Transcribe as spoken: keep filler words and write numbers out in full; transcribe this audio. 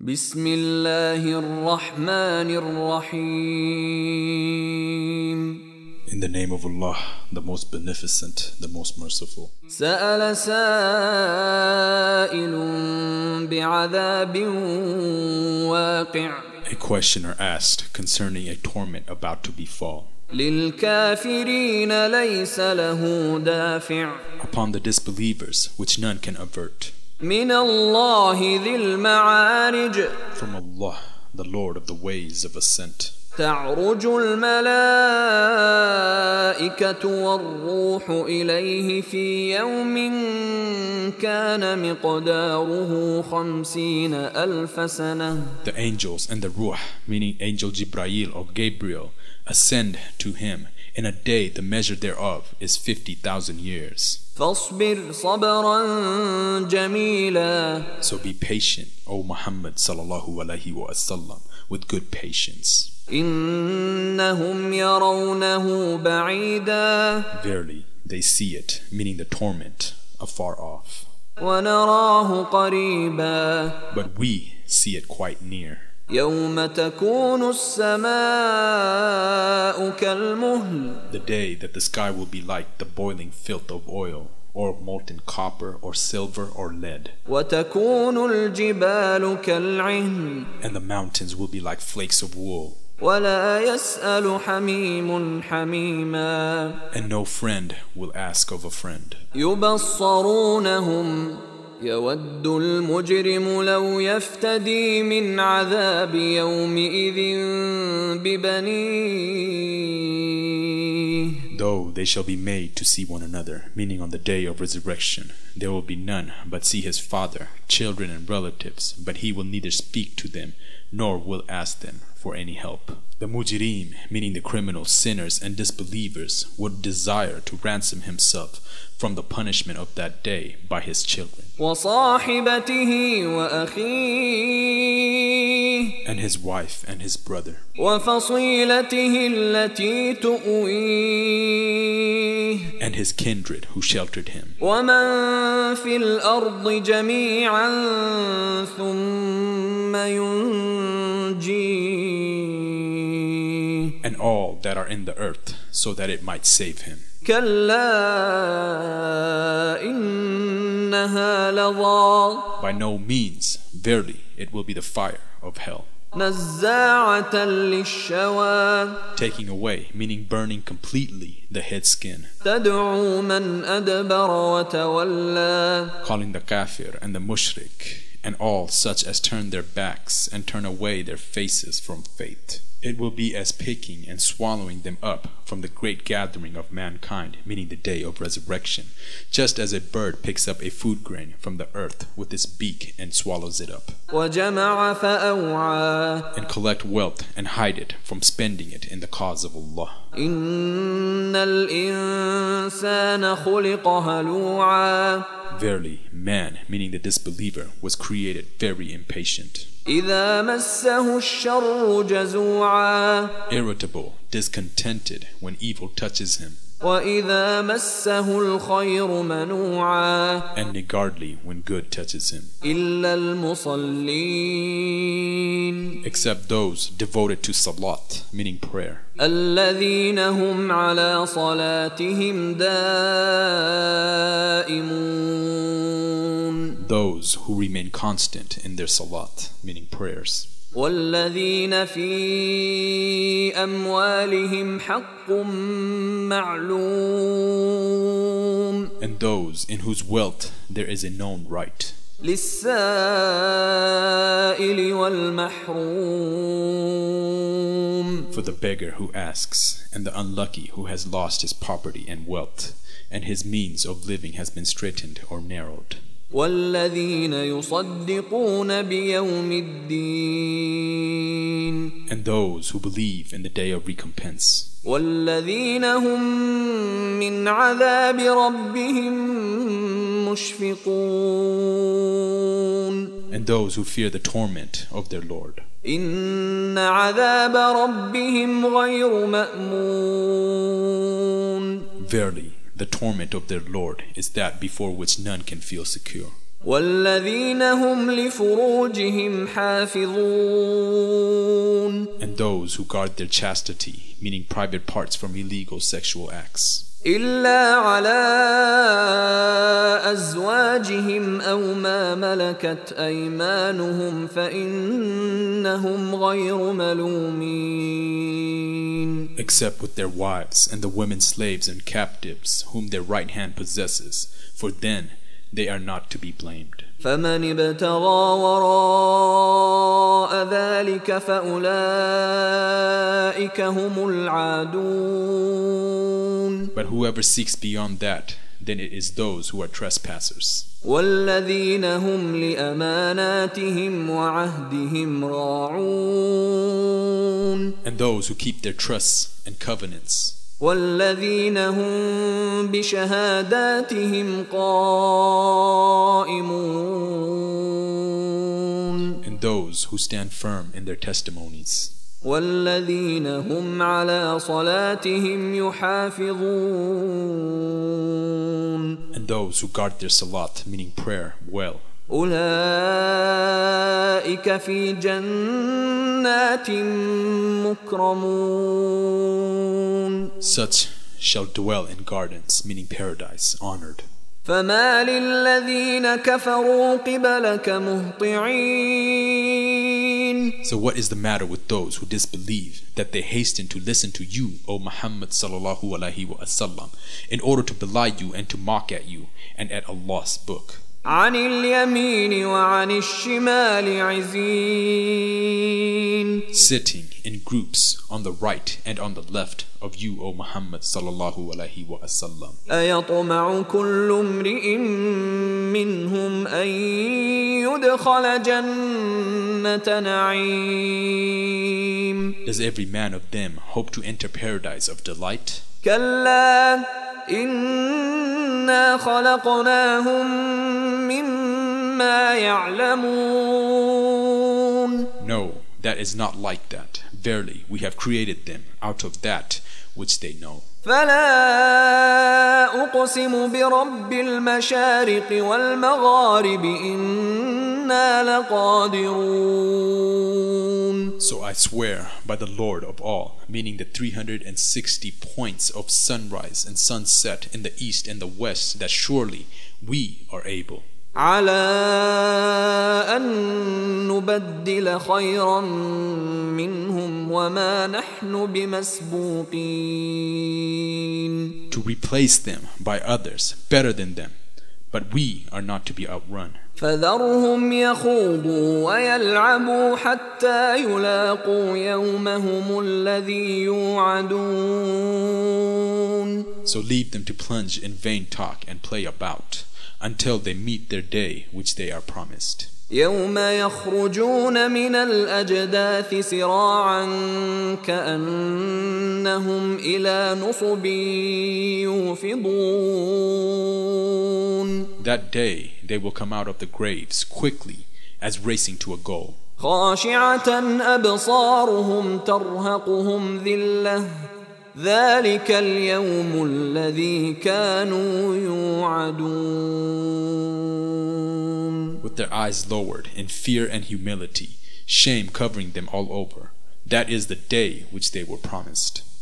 بسم الله الرحمن الرحيم. In the name of Allah, the most beneficent, the most merciful. سأل سائل بعذاب واقع. A questioner asked concerning a torment about to befall. للكافرين ليس له دافع. Upon the disbelievers, which none can avert. من الله ذي المعارج. From Allah, the Lord of the ways of ascent. تعرج الملائكة والروح إليه في يوم كان مقداره خمسين ألف سنة. The angels and the Ruh, meaning Angel Jibrail or Gabriel, ascend to him in a day the measure thereof is fifty thousand years. فاصبر صبرا جميلا. So be patient, O Muhammad sallallahu alaihi wasallam, with good patience. إنهم يرونه بعيدا. Verily, they see it, meaning the torment, afar off. ونراه قريبا. But we see it quite near. يوم تكون السماء كالمهل. The day that the sky will be like the boiling filth of oil, or molten copper, or silver, or lead. وتكون الجبال كالعهن. And the mountains will be like flakes of wool. ولا يسأل حميم حميما. And no friend will ask of a friend. يبصرونهم يود المجرم لو يفتدي من عذاب يومئذ ببنيه. Though they shall be made to see one another, meaning on the day of resurrection, there will be none but see his father, children and relatives, but he will neither speak to them nor will ask them for any help. The mujrim, meaning the criminals, sinners and disbelievers, would desire to ransom himself from the punishment of that day by his children. وصاحبته وأخيه. And his wife and his brother. وفصيلته التي تؤويه. And his kindred who sheltered him. ومن في الأرض جميعا ثم ينجيه. And all that are in the earth, so that it might save him. كلا إنها لظى. By no means, verily, it will be the fire of hell. نزاعة للشوى. Taking away, meaning burning completely, the head skin. تدعو من أدبر وتولى. Calling the kafir and the mushrik, and all such as turn their backs and turn away their faces from faith. It will be as picking and swallowing them up from the great gathering of mankind, meaning the day of resurrection, just as a bird picks up a food grain from the earth with its beak and swallows it up. وجمع فأوعى. And collect wealth and hide it from spending it in the cause of Allah. إن الإنسان خلق هلوعا. Verily, man, meaning the disbeliever, was created very impatient. إذا مسه الشر جزوعا. Irritable, discontented when evil touches him. وإذا مسه الخير منوعا. And niggardly when good touches him. إلا المصلين. Except those devoted to salat, meaning prayer. الذين هم على صلاتهم دائمون. Those who remain constant in their salat, meaning prayers. والذين في أموالهم حق معلوم. And those in whose wealth there is a known right. للسائل والمحروم. For the beggar who asks, and the unlucky who has lost his property and wealth, and his means of living has been straitened or narrowed. والذين يصدقون بيوم الدين. And those who believe in the day of recompense. والذين هم من عذاب ربهم مشفقون. And those who fear the torment of their Lord. إن عذاب ربهم غير مأمون. Verily, the torment of their Lord is that before which none can feel secure. والذين هم لفروجهم حافظون. And those who guard their chastity, meaning private parts from illegal sexual acts. إلا على أزواجهم أو ما ملكت أيمانهم فإنهم غير ملومين. Except with their wives and the women slaves and captives whom their right hand possesses, for then they are not to be blamed. فمن ابتغى وراء ذلك فأولئك هم العادون. But whoever seeks beyond that, then it is those who are trespassers. والذين هم لأماناتهم وعهدهم راعون. And those who keep their trusts and covenants. والذين هم بشهاداتهم قائمون. And those who stand firm in their testimonies. والذين هم على صلاتهم يحافظون. And those who guard their salat, meaning prayer, well. أولئك في جنات مكرمون. Such shall dwell in gardens, meaning paradise, honored. فما للذين كفروا قبلك مهطعين. So what is the matter with those who disbelieve, that they hasten to listen to you, O Muhammad sallallahu alaihi wasallam, in order to belie you and to mock at you and at Allah's book? عن اليمين وعن الشمال عزين. Sitting in groups on the right and on the left of you, O Muhammad sallallahu alaihi wasallam. أيطمع كل امرئ منهم أن يدخل جنة نعيم. Does every man of them hope to enter paradise of delight? كلا إنا خلقناهم مما يعلمون. No, that is not like that. Verily, we have created them out of that which they know. فلا أقسم برب المشارق والمغارب إنا لقادرون. So I swear by the Lord of all, meaning the three hundred sixty points of sunrise and sunset in the east and the west, that surely we are able. على أن نبدل خيرا منهم وما نحن بمسبوقين. To replace them by others better than them, but we are not to be outrun. فذرهم يخوضوا ويلعبوا حتى يلاقوا يومهم الذي يوعدون. So leave them to plunge in vain talk and play about, until they meet their day which they are promised. يوم يخرجون من الأجداث سراعا كأنهم إلى نصب يوفضون. That day they will come out of the graves quickly, as racing to a goal. خاشعة أبصارهم ترهقهم ذلة ذلك اليوم الذي كانوا يوعدون. With their eyes lowered in fear and humility, shame covering them all over. That is the day which they were promised.